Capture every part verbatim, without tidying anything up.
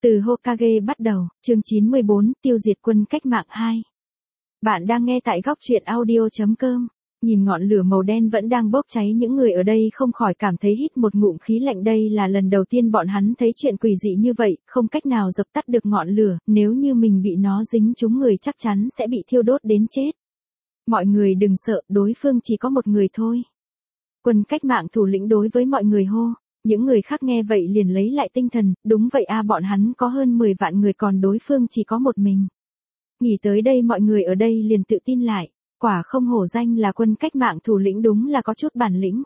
Từ Hokage bắt đầu, chương chín mươi bốn, tiêu diệt quân cách mạng hai. Bạn đang nghe tại góc truyện audio chấm com. Nhìn ngọn lửa màu đen vẫn đang bốc cháy, những người ở đây không khỏi cảm thấy hít một ngụm khí lạnh. Đây là lần đầu tiên bọn hắn thấy chuyện quỷ dị như vậy, không cách nào dập tắt được ngọn lửa, nếu như mình bị nó dính trúng người chắc chắn sẽ bị thiêu đốt đến chết. Mọi người đừng sợ, đối phương chỉ có một người thôi. Quân cách mạng thủ lĩnh đối với mọi người hô. Những người khác nghe vậy liền lấy lại tinh thần, đúng vậy a, bọn hắn có hơn mười vạn người còn đối phương chỉ có một mình. Nghĩ tới đây mọi người ở đây liền tự tin lại, quả không hổ danh là quân cách mạng thủ lĩnh, đúng là có chút bản lĩnh.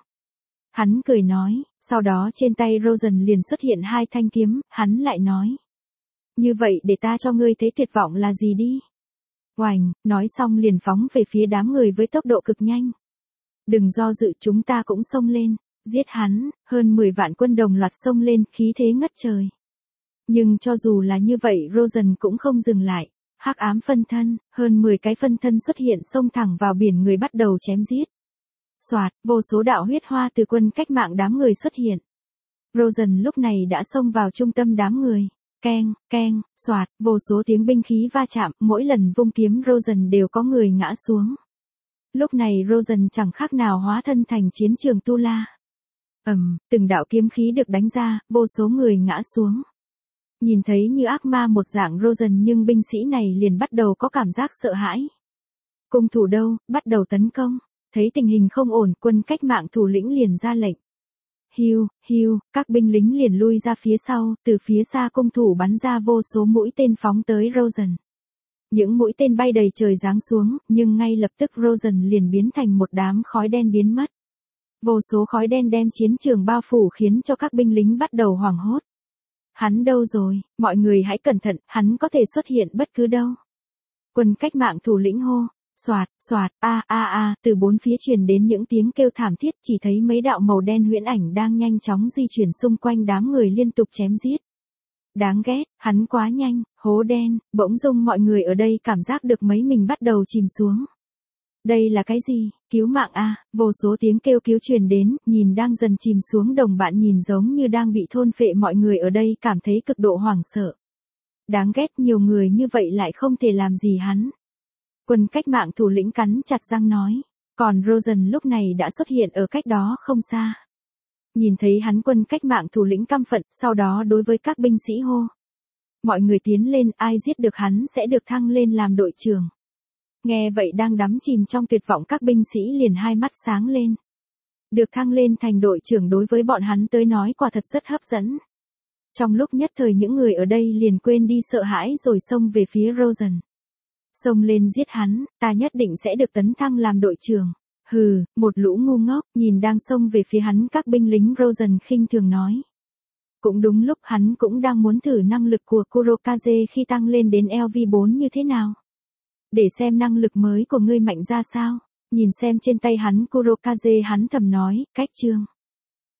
Hắn cười nói, sau đó trên tay Rosen liền xuất hiện hai thanh kiếm, hắn lại nói. Như vậy để ta cho ngươi thấy tuyệt vọng là gì đi. Oành, nói xong liền phóng về phía đám người với tốc độ cực nhanh. Đừng do dự, chúng ta cũng xông lên. Giết hắn, hơn mười vạn quân đồng loạt xông lên, khí thế ngất trời. Nhưng cho dù là như vậy, Rosen cũng không dừng lại. Hắc ám phân thân, hơn mười cái phân thân xuất hiện xông thẳng vào biển người bắt đầu chém giết. Soạt, vô số đạo huyết hoa từ quân cách mạng đám người xuất hiện. Rosen lúc này đã xông vào trung tâm đám người. Keng, keng, soạt, vô số tiếng binh khí va chạm, mỗi lần vung kiếm Rosen đều có người ngã xuống. Lúc này Rosen chẳng khác nào hóa thân thành chiến trường Tu La. Ầm, um, từng đạo kiếm khí được đánh ra, vô số người ngã xuống. Nhìn thấy như ác ma một dạng Rosen, nhưng binh sĩ này liền bắt đầu có cảm giác sợ hãi. Cung thủ đâu, bắt đầu tấn công. Thấy tình hình không ổn, quân cách mạng thủ lĩnh liền ra lệnh. Hiu, hiu, các binh lính liền lui ra phía sau, từ phía xa cung thủ bắn ra vô số mũi tên phóng tới Rosen. Những mũi tên bay đầy trời giáng xuống, nhưng ngay lập tức Rosen liền biến thành một đám khói đen biến mất. Vô số khói đen đem chiến trường bao phủ khiến cho các binh lính bắt đầu hoảng hốt. Hắn đâu rồi, mọi người hãy cẩn thận, hắn có thể xuất hiện bất cứ đâu. Quân cách mạng thủ lĩnh hô, soạt, soạt, a a a, từ bốn phía truyền đến những tiếng kêu thảm thiết, chỉ thấy mấy đạo màu đen huyễn ảnh đang nhanh chóng di chuyển xung quanh đám người liên tục chém giết. Đáng ghét, hắn quá nhanh, hố đen, bỗng dưng mọi người ở đây cảm giác được mấy mình bắt đầu chìm xuống. Đây là cái gì, cứu mạng a, vô số tiếng kêu cứu truyền đến, nhìn đang dần chìm xuống đồng bạn nhìn giống như đang bị thôn phệ, mọi người ở đây cảm thấy cực độ hoảng sợ. Đáng ghét, nhiều người như vậy lại không thể làm gì hắn. Quân cách mạng thủ lĩnh cắn chặt răng nói, còn Rosen lúc này đã xuất hiện ở cách đó không xa. Nhìn thấy hắn, quân cách mạng thủ lĩnh căm phẫn, sau đó đối với các binh sĩ hô. Mọi người tiến lên, ai giết được hắn sẽ được thăng lên làm đội trưởng. Nghe vậy đang đắm chìm trong tuyệt vọng các binh sĩ liền hai mắt sáng lên. Được thăng lên thành đội trưởng đối với bọn hắn tới nói quả thật rất hấp dẫn. Trong lúc nhất thời những người ở đây liền quên đi sợ hãi rồi xông về phía Rosen. Xông lên giết hắn, ta nhất định sẽ được tấn thăng làm đội trưởng. Hừ, một lũ ngu ngốc, nhìn đang xông về phía hắn các binh lính, Rosen khinh thường nói. Cũng đúng lúc hắn cũng đang muốn thử năng lực của Kurokaze khi tăng lên đến L V bốn như thế nào. Để xem năng lực mới của ngươi mạnh ra sao. Nhìn xem trên tay hắn Kurokaze, hắn thầm nói, cách chương.